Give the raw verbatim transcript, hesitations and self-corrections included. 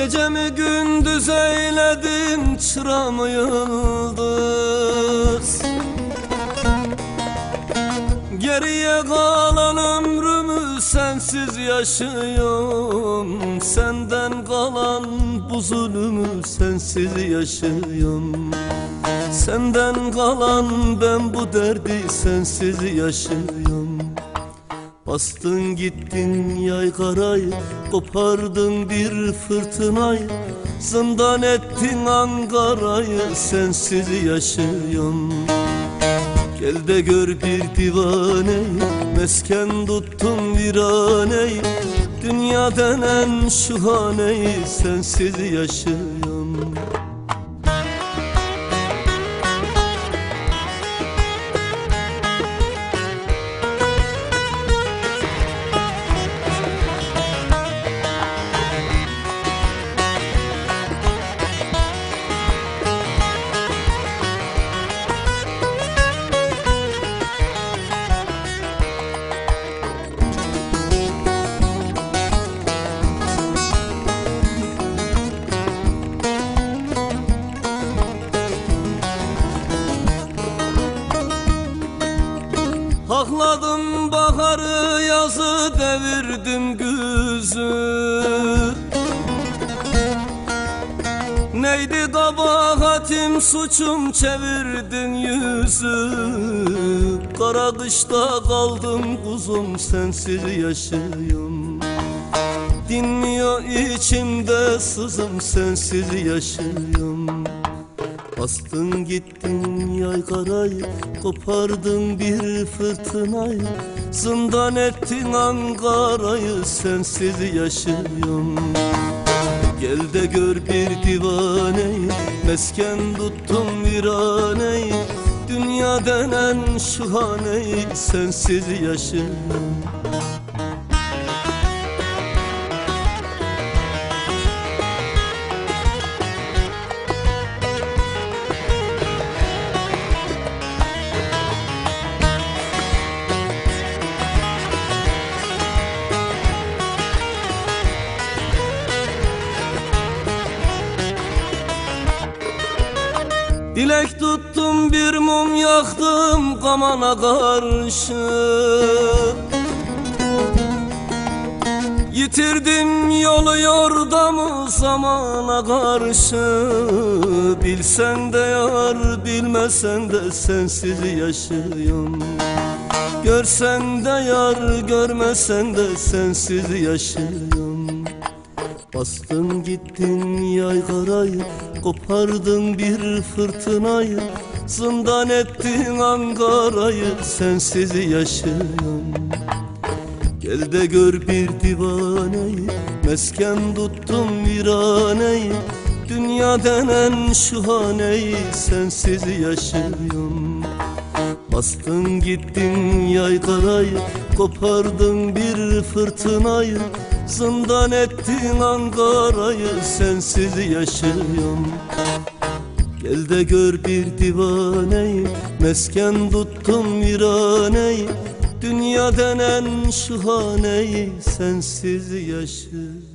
Gecemi gündüz eyledin çıramı yıldız. Geriye kalan ömrümü sensiz yaşıyorum. Senden kalan bu zulümü sensiz yaşıyorum. Senden kalan ben bu derdi sensiz yaşıyorum. Bastın gittin yaygarayı, kopardın bir fırtınayı, zindan ettin Ankara'yı, sensiz yaşıyorum. Gel de gör bir divaneyi, mesken tuttum viraneyi, dünya denen şu haneyi, sensiz yaşıyorum. Hakladım baharı yazı devirdim güzü. Neydi kabahatim suçum çevirdin yüzü. Kara kışta kaldım kuzum sensiz yaşıyorum. Dinmiyor içimde sızım sensiz yaşıyorum. Bastın gittin yaygarayı, kopardın bir fırtınayı, zindan ettin Ankara'yı, sensiz yaşıyorum. Gel de gör bir divaneyi, mesken tuttum viraneyi, dünya denen şu haneyi, sensiz yaşıyorum. Dilek tuttum bir mum yaktım kamana karşı. Yitirdim yolu yordamı zamana karşı. Bilsen de yar bilmesen de sensiz yaşıyorum. Görsen de yar görmesen de sensiz yaşıyorum. Bastın gittin yaygarayı, kopardın bir fırtınayı, zindan ettin Ankara'yı, sensiz yaşıyorum. Gel de gör bir divaneyi, mesken tuttum viraneyi, dünya denen şu haneyi, sensiz yaşıyorum. Bastın gittin yaygarayı, kopardın bir fırtınayı, zindan ettin Ankara'yı, sensiz yaşıyorum. Gel de gör bir divaneyi, mesken tuttum viraneyi, dünya denen şu haneyi, sensiz yaşıyorum.